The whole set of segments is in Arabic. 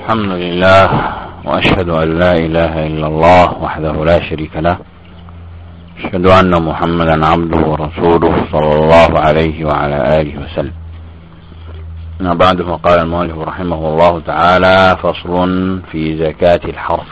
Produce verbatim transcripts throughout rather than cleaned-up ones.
الحمد لله، وأشهد أن لا إله إلا الله وحده لا شريك له، أشهد أن محمدا عبده ورسوله صلى الله عليه وعلى آله وسلم. أما بعد، فقال المؤلف رحمه الله تعالى: فصل في زكاة الحرث.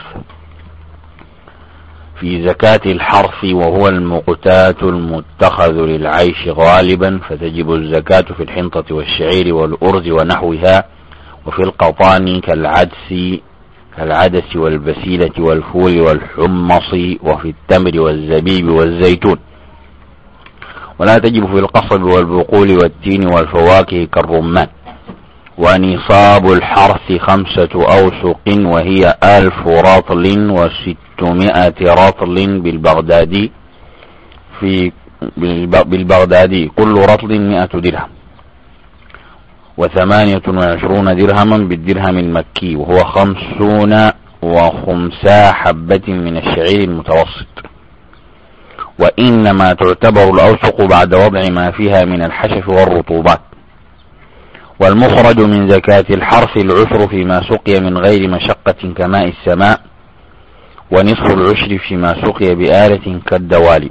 في زكاة الحرث وهو المقتات المتخذ للعيش غالبا، فتجب الزكاة في الحنطة والشعير والأرز ونحوها، وفي القطان كالعدس كالعدس والبسيلة والفول والحمص، وفي التمر والزبيب والزيتون. ولا تجب في القصب والبقول والتين والفواكه كالرمان. ونصاب الحرث خمسة أوسق، وهي ألف رطل وستمائة رطل بالبغدادي في بالبغدادي كل رطل مائة درهم، وثمانية وعشرون درهما بالدرهم المكي، وهو خمسون وخمسا حبة من الشعير المتوسط. وإنما تعتبر الأوسق بعد وضع ما فيها من الحشف والرطوبات. والمخرج من زكاة الحرث العشر فيما سقي من غير مشقة كماء السماء، ونصف العشر فيما سقي بآلة كالدوالب.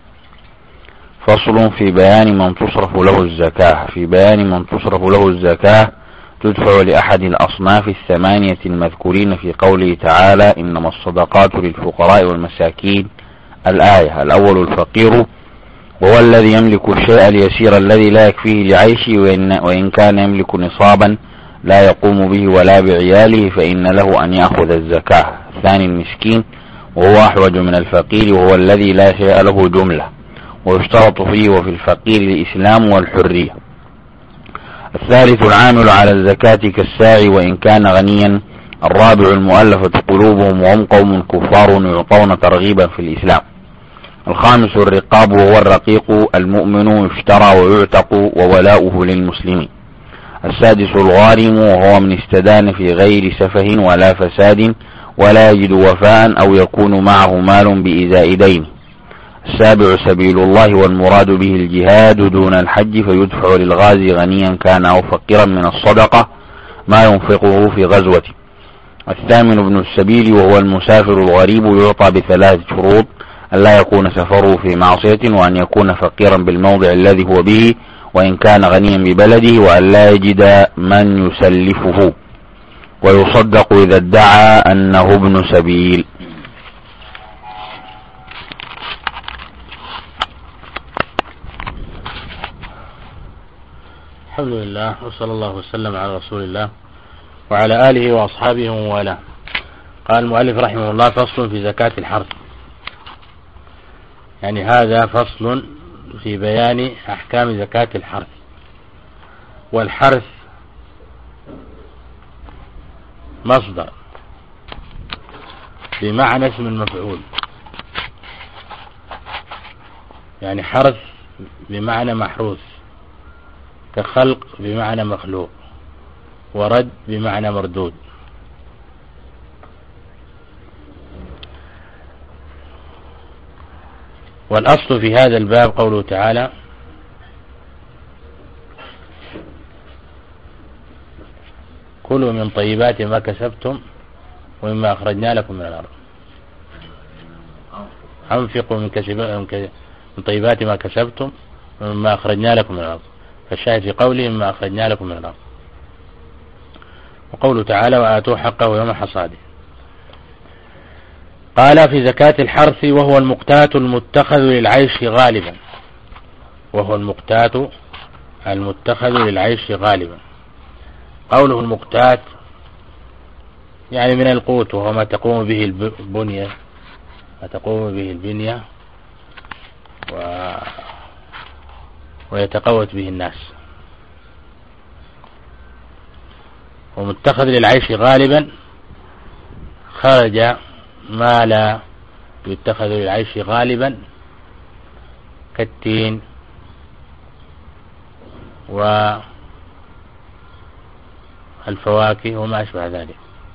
فصل في بيان من تصرف له الزكاة. في بيان من تصرف له الزكاة تدفع لأحد الأصناف الثمانية المذكورين في قوله تعالى: إنما الصدقات للفقراء والمساكين. الآية: الأول الفقير، وهو الذي يملك الشيء اليسير الذي لا يكفيه لعيشه، وإن, وإن كان يملك نصابا لا يقوم به ولا بعياله فإن له أن يأخذ الزكاة. الثاني المسكين، وهو أحوج من الفقير، وهو الذي لا شيء له جملة، ويشترط فيه وفي الفقير الإسلام والحرية. الثالث العامل على الزكاة كالساعي وإن كان غنيا. الرابع المؤلفة قلوبهم، وهم قوم كفار يعطون ترغيبا في الإسلام. الخامس الرقاب، وهو الرقيق المؤمن يشترى ويعتق وولاؤه للمسلمين. السادس الغارم، وهو من استدان في غير سفه ولا فساد ولا يجد وفاء أو يكون معه مال بإزاء دين. السابع سبيل الله، والمراد به الجهاد دون الحج، فيدفع للغازي غنيا كان أو فقيرا من الصدقة ما ينفقه في غزوته. الثامن ابن السبيل، وهو المسافر الغريب، يعطى بثلاث شروط: أن لا يكون سفره في معصية، وأن يكون فقيرا بالموضع الذي هو به وإن كان غنيا ببلده، وأن لا يجد من يسلفه، ويصدق إذا ادعى أنه ابن سبيل. الحمد لله، وصلى الله وسلم على رسول الله وعلى آله وأصحابه وموالاه. قال المؤلف رحمه الله: فصل في زكاة الحرث. يعني هذا فصل في بيان أحكام زكاة الحرث. والحرث مصدر بمعنى اسم المفعول، يعني حرث بمعنى محروث، كخلق بمعنى مخلوق، ورد بمعنى مردود. والأصل في هذا الباب قوله تعالى: كلوا من طيبات ما كسبتم ومما أخرجنا لكم من الأرض. أنفقوا من, من طيبات ما كسبتم ومما أخرجنا لكم من الأرض. فالشاهد في قوله مما أخرجنا لكم من الأرض. وقوله تعالى: وآتوا حقه يوم حصاده. قال: في زكاة الحرث وهو المقتات المتخذ للعيش غالبا. وهو المقتات المتخذ للعيش غالبا. قوله المقتات يعني من القوت، وهو ما تقوم به البنية ما تقوم به البنية و... ويتقوت به الناس. ومتخذ للعيش غالبا خرج ما لا يتخذ للعيش غالبا كالتين والفواكه وما أشبه ذلك.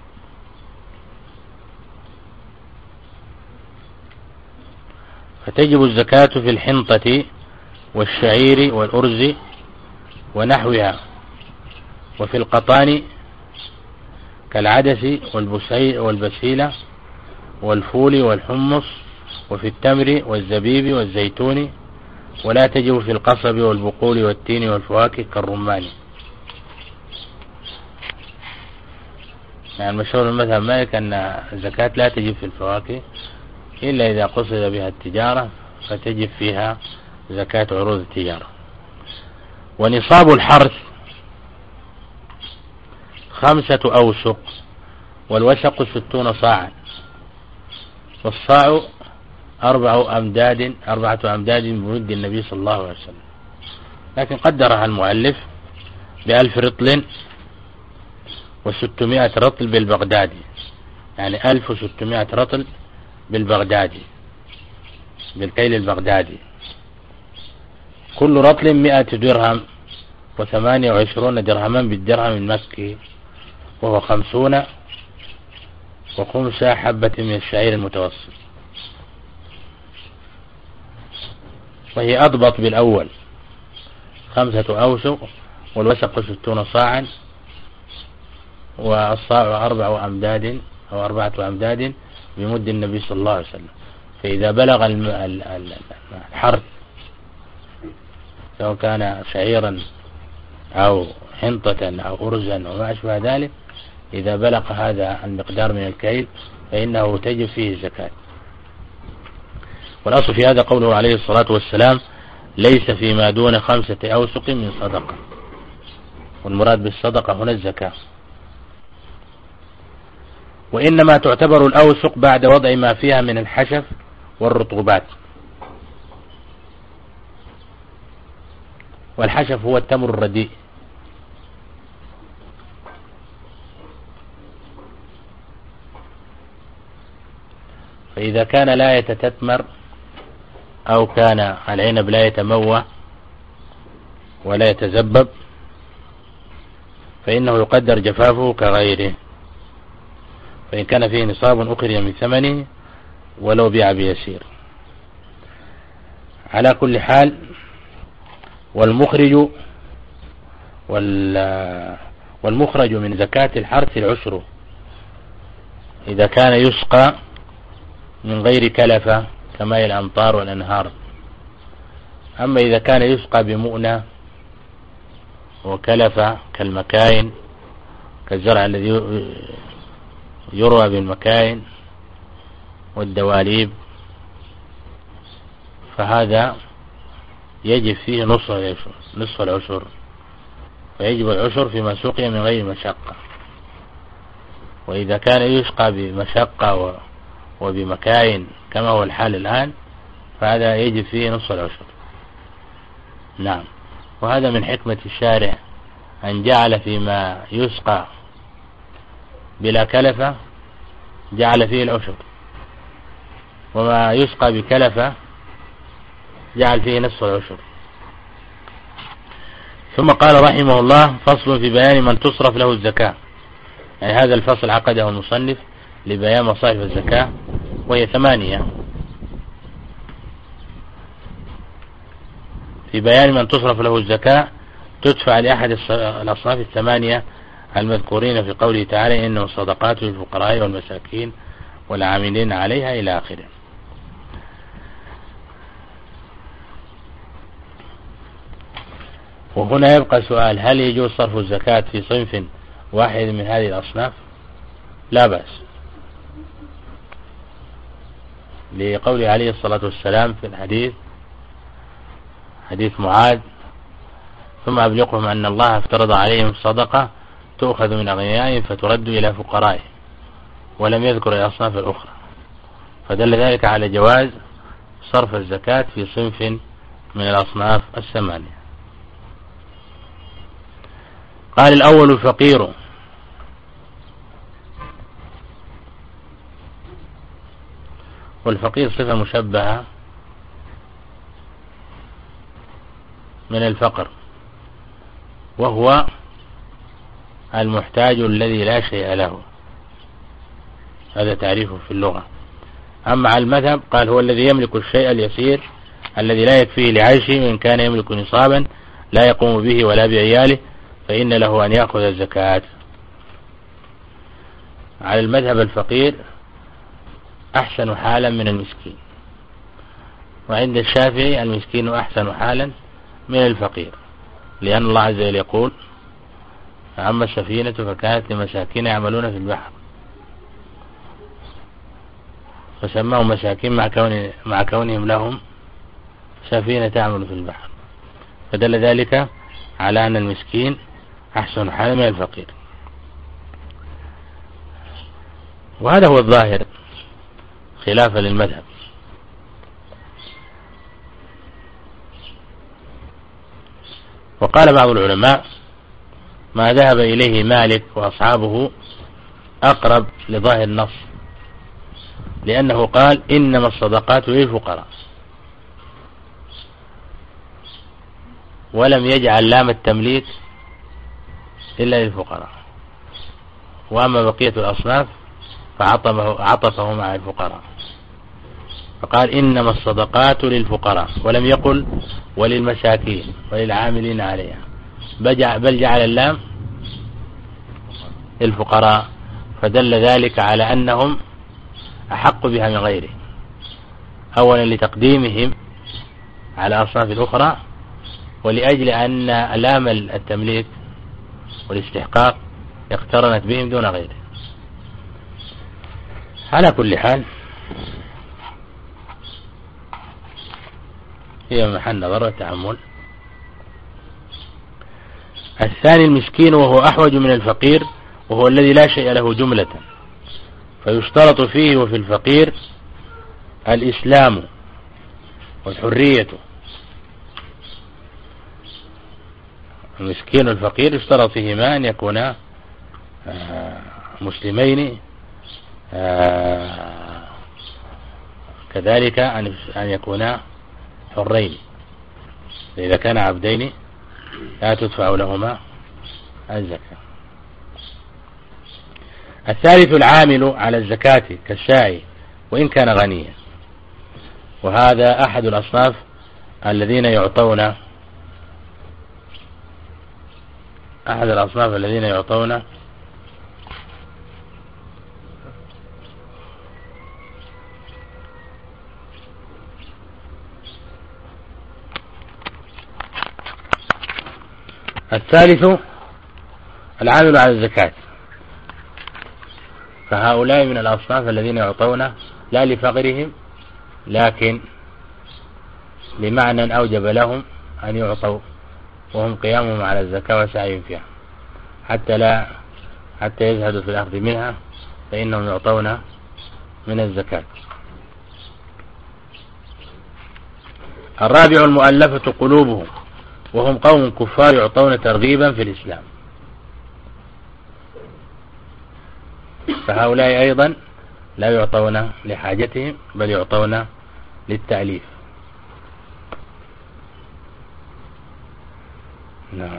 فتجب الزكاة في الحنطة والشعير والأرز ونحوها، وفي القطان كالعدس والبسيلة والفول والحمص، وفي التمر والزبيب والزيتون، ولا تجب في القصب والبقول والتين والفواكه كالرمان. يعني مشهور المذهب مالك أن الزكاة لا تجب في الفواكه إلا إذا قصد بها التجارة فتجب فيها زكاة عروض التجارة. ونصاب الحرث خمسة أوسق، والوسق ستون صاعا، والصاع أربع أمداد أربعة أمداد بمد النبي صلى الله عليه وسلم، لكن قدرها المؤلف بألف رطل وستمائة رطل بالبغدادي، يعني ألف وستمائة رطل بالبغدادي بالكيل البغدادي. كل رطل مئة درهم وثمانية وعشرون درهما بالدرهم المكي، وهو خمسون وخمس حبة من الشعير المتوسط، وهي أضبط بالأول خمسة أوسق، والوسق ستون صاعا، والصاع أربع أمداد أو أربعة أمداد بمد النبي صلى الله عليه وسلم. فإذا بلغ الحرث سواء كان شعيرا أو حنطة أو أرزا وما أشبه ذلك، إذا بلغ هذا المقدار من الكيل فإنه تجب فيه الزكاة. والأصل في هذا قوله عليه الصلاة والسلام: ليس فيما دون خمسة أوسق من صدقة، والمراد بالصدقة هنا الزكاة. وإنما تعتبر الأوسق بعد وضع ما فيها من الحشف والرطوبات، والحشف هو التمر الرديء، فإذا كان لا يتتمر أو كان العنب لا يتموى ولا يتزبب فإنه يقدر جفافه كغيره، فإن كان فيه نصاب أخرج من ثمنه ولو بيع بيسير. على كل حال، والمخرج والمخرج من زكاة الحرث العشر إذا كان يسقى من غير كلفة كماء الأمطار والأنهار. أما إذا كان يسقى بمؤنة وكلفة كالمكاين، كالزرع الذي يروى بالمكاين والدواليب، فهذا يجب فيه نصف العشر نصف العشر ويجب العشر فيما سقي من غير مشقة. وإذا كان يسقى بمشقة وبمكاين كما هو الحال الآن فهذا يجب فيه نصف العشر. نعم، وهذا من حكمة الشارع أن جعل فيما يسقى بلا كلفة جعل فيه العشر، وما يسقى بكلفة جعل فيه نصف العشر. ثم قال رحمه الله: فصل في بيان من تصرف له الزكاة. يعني هذا الفصل عقده المصنف لبيان مصارف الزكاة، وهي ثمانية. في بيان من تصرف له الزكاة تدفع لأحد الأصناف الثمانية المذكورين في قوله تعالى: إنه الصدقات للفقراء والمساكين والعاملين عليها إلى آخره. وهنا يبقى سؤال: هل يجوز صرف الزكاة في صنف واحد من هذه الأصناف؟ لا بأس، لقوله عليه الصلاة والسلام في الحديث حديث معاذ: ثم أبلغهم أن الله افترض عليهم صدقة تؤخذ من أغنيائهم فترد إلى فقرائهم، ولم يذكر الأصناف الأخرى، فدل ذلك على جواز صرف الزكاة في صنف من الأصناف الثمانية. قال: الأول الفقير، والفقير صفة مشبهة من الفقر، وهو المحتاج الذي لا شيء له، هذا تعريفه في اللغة. أما على المذهب قال: هو الذي يملك الشيء اليسير الذي لا يكفيه لعيشه، وإن كان يملك نصابا لا يقوم به ولا بعياله فإن له أن يأخذ الزكاة. على المذهب الفقير أحسن حالا من المسكين، وعند الشافعي المسكين أحسن حالا من الفقير، لأن الله عز وجل يقول: أما السفينة فكانت لمساكين يعملون في البحر، فسماهم مساكين مع, كون مع كونهم لهم سفينة تعمل في البحر، فدل ذلك على أن المسكين أحسن حالا من الفقير. وهذا هو الظاهر خلافا للمذهب. وقال بعض العلماء: ما ذهب إليه مالك وأصحابه أقرب لظاهر النص، لأنه قال: إنما الصدقات للفقراء، ولم يجعل لام التمليك إلا للفقراء، وأما بقية الأصناف فعطفه مع الفقراء، فقال: إنما الصدقات للفقراء، ولم يقل وللمساكين وللعاملين عليها، بل جعل اللام للفقراء، فدل ذلك على أنهم أحق بها من غيره، أولا لتقديمهم على أصناف الأخرى، ولأجل أن لام التمليك والاستحقاق اقترنت بهم دون غيره. على كل حال هي محل نظر والتأمل. الثاني المسكين، وهو أحوج من الفقير، وهو الذي لا شيء له جملة، فيشترط فيه وفي الفقير الإسلام والحرية. المسكين والفقير يشترط فيهما أن يكونا مسلمين، كذلك أن يكونا حرين، إذا كان عبدين لا تدفع لهما الزكاة. الثالث العامل على الزكاة كالساعي وإن كان غنيا، وهذا أحد الأصناف الذين يعطون أحد الأصناف الذين يعطون الثالث العامل على الزكاة، فهؤلاء من الأصناف الذين يعطون لا لفقرهم، لكن لمعنى أوجب لهم أن يعطوا، وهم قيامهم على الزكاة وسعيهم فيها، حتى لا حتى يزهدوا في الأخذ منها، فإنهم يعطون من الزكاة. الرابع المؤلفة قلوبهم، وهم قوم كفار يعطون ترغيبا في الإسلام، فهؤلاء أيضا لا يعطون لحاجتهم، بل يعطون للتأليف. نعم.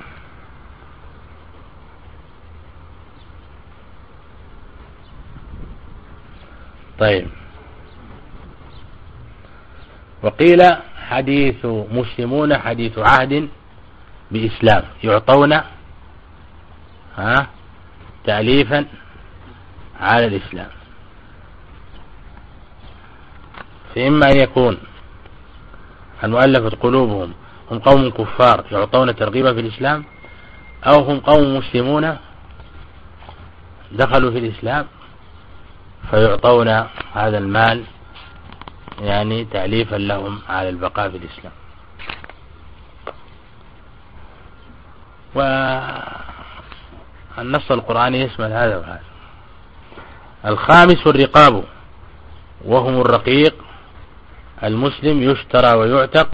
طيب، وقيل حديث مسلمون حديث عهد بإسلام، يعطون ها تأليفا على الإسلام، فإما أن يكون المؤلفة قلوبهم هم قوم كفار يعطون ترغيبا في الإسلام، أو هم قوم مسلمون دخلوا في الإسلام فيعطون هذا المال يعني تأليفا لهم على البقاء في الإسلام. والنص القرآني يشمل هذا وهذا. الخامس الرقاب، وهم الرقيق المسلم يشترى ويعتق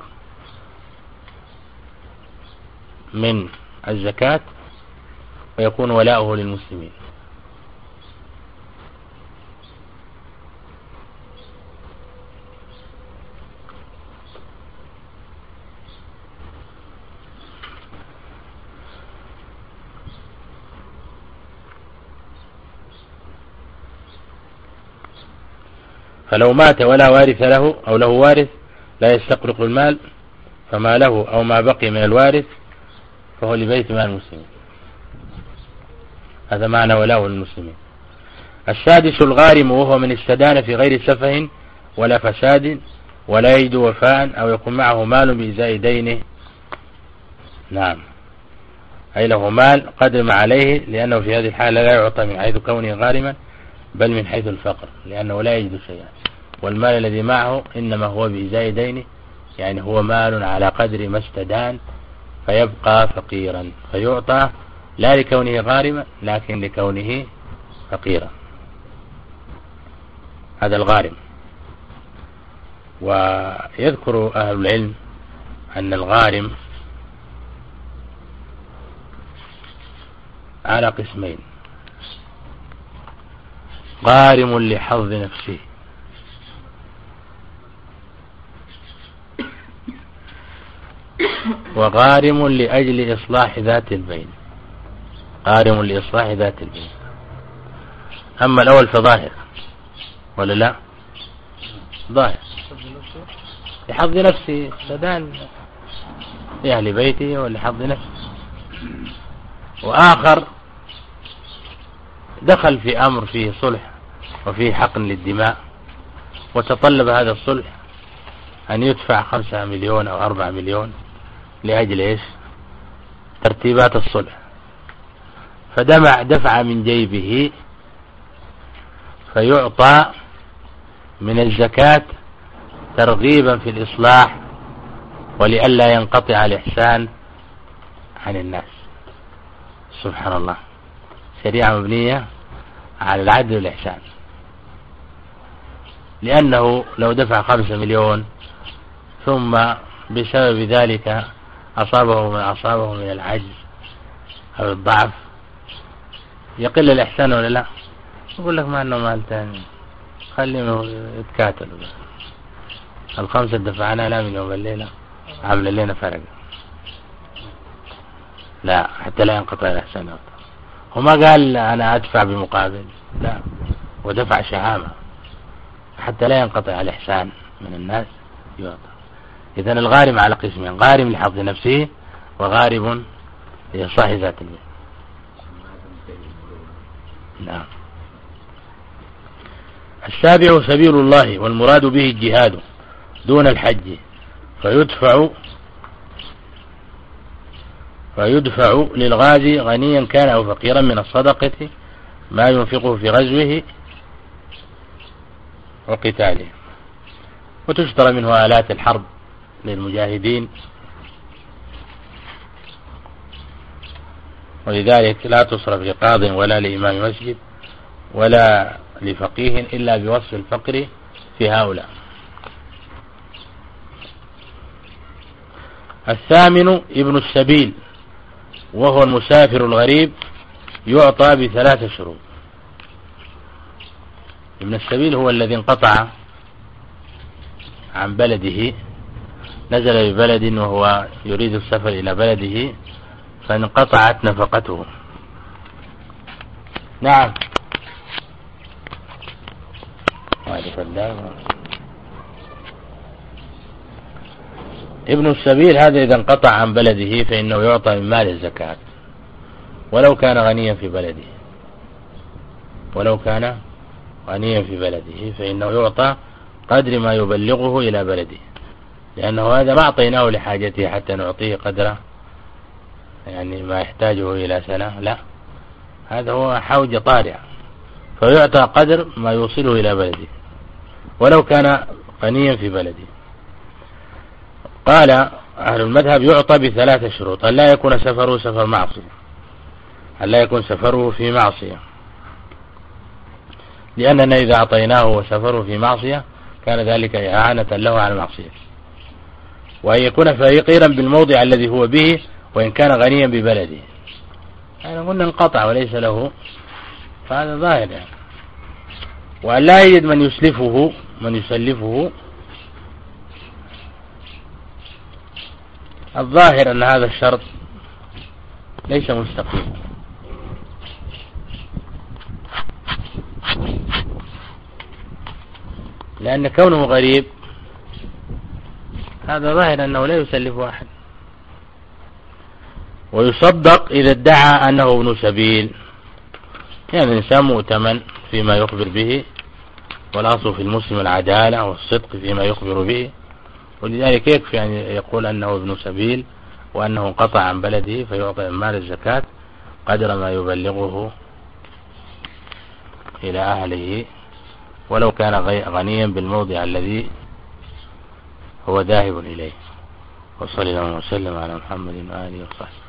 من الزكاة ويكون ولاؤه للمسلمين. فلو مات ولا وارث له أو له وارث لا يستقرق المال، فما له أو ما بقي من الوارث فهو لبيت مال المسلمين. هذا معنى ولاء المسلمين. السادس الغارم، وهو من استدان في غير سفه ولا فساد ولا يجد وفاء أو يكون معه مال بإزاء دينه. نعم، أي له مال قدر ما عليه، لأنه في هذه الحالة لا يعطى من حيث كونه غارما بل من حيث الفقر، لأنه لا يجد شيئا، والمال الذي معه إنما هو بإزاء دينه، يعني هو مال على قدر ما استدان فيبقى فقيرا، فيعطى لا لكونه غارما لكن لكونه فقيرا. هذا الغارم. ويذكر أهل العلم أن الغارم على قسمين: غارم لحظ نفسه، وغارم لأجل إصلاح ذات البين. غارم لإصلاح ذات البين. أما الأول فظاهر ولا لا؟ ظاهر، لحظ نفسه، سدان لأهل بيته ولحظ نفسه. وآخر دخل في أمر فيه صلح وفيه حقن للدماء، وتطلب هذا الصلح أن يدفع خمسة مليون أو أربعة مليون لأجل إيش؟ ترتيبات الصلح، فدمع دفع من جيبه فيعطى من الزكاة ترغيبا في الإصلاح ولئلا ينقطع الإحسان عن الناس. سبحان الله، شريعة مبنية على العدل والإحسان، لأنه لو دفع خمسة مليون ثم بسبب ذلك أصابه من أصابه من العجز أو الضعف يقل الإحسان ولا لا؟ يقول لك ما أنه مال تاني، خلينا يتكاتلوا، الخمسة دفعنا لا من يوم الليلة عمل لنا فرق، لا، حتى لا ينقطع الإحسان. وما قال أنا أدفع بمقابل، لا، ودفع شهامة حتى لا ينقطع الإحسان من الناس يعطى. إذن الغارم على قسمين: غارم لحظ نفسه وغارم لإصلاح ذات البين. نعم. السابع سبيل الله، والمراد به الجهاد دون الحج، فيدفع فيدفع للغازي غنيا كان أو فقيرا من الصدقة ما ينفقه في غزوه وقتاله، وتشترى منه آلات الحرب للمجاهدين، ولذلك لا تصرف لقاض ولا لإمام مسجد ولا لفقيه إلا بوصف الفقر في هؤلاء. الثامن ابن السبيل، وهو المسافر الغريب، يعطى بثلاث شروط. ابن السبيل هو الذي انقطع عن بلده، نزل ببلد وهو يريد السفر إلى بلده فانقطعت نفقته. نعم. ابن السبيل هذا إذا انقطع عن بلده فإنه يعطى من مال الزكاة ولو كان غنيا في بلده، ولو كان غنيا في بلده فإنه يعطى قدر ما يبلغه إلى بلده، لأنه هذا ما أعطيناه لحاجته حتى نعطيه قدره يعني ما يحتاجه إلى سنة، لا، هذا هو حوجة طارئة، فيعطى قدر ما يوصله إلى بلده ولو كان غنيا في بلده. قال أهل المذهب يعطى بثلاثة شروط: أن لا يكون سفره سفر معصية، أن لا يكون سفره في معصية، لأننا إذا أعطيناه وسفره في معصية كان ذلك إعانة له على المعصية، وأن يكون فقيرا بالموضع الذي هو به وإن كان غنيا ببلده، يعني قلنا انقطع وليس له، فهذا ظاهر يعني. وأن لا يجد من يسلفه من يسلفه، الظاهر أن هذا الشرط ليس مستقيم، لأن كونه غريب هذا ظاهر أنه لا يسلف أحد. ويصدق إذا ادعى أنه ابن سبيل، يعني الإنسان مؤتمن فيما يخبر به، والأصل في المسلم العدالة والصدق فيما يخبر به، ولذلك يكفي أن يقول أنه ابن سبيل وأنه انقطع عن بلده فيعطي مال الزكاة قدر ما يبلغه إلى أهله، ولو كان غنيا بالموضع الذي هو ذاهب إليه. وصلى الله وسلم على محمد وآله وصحبه.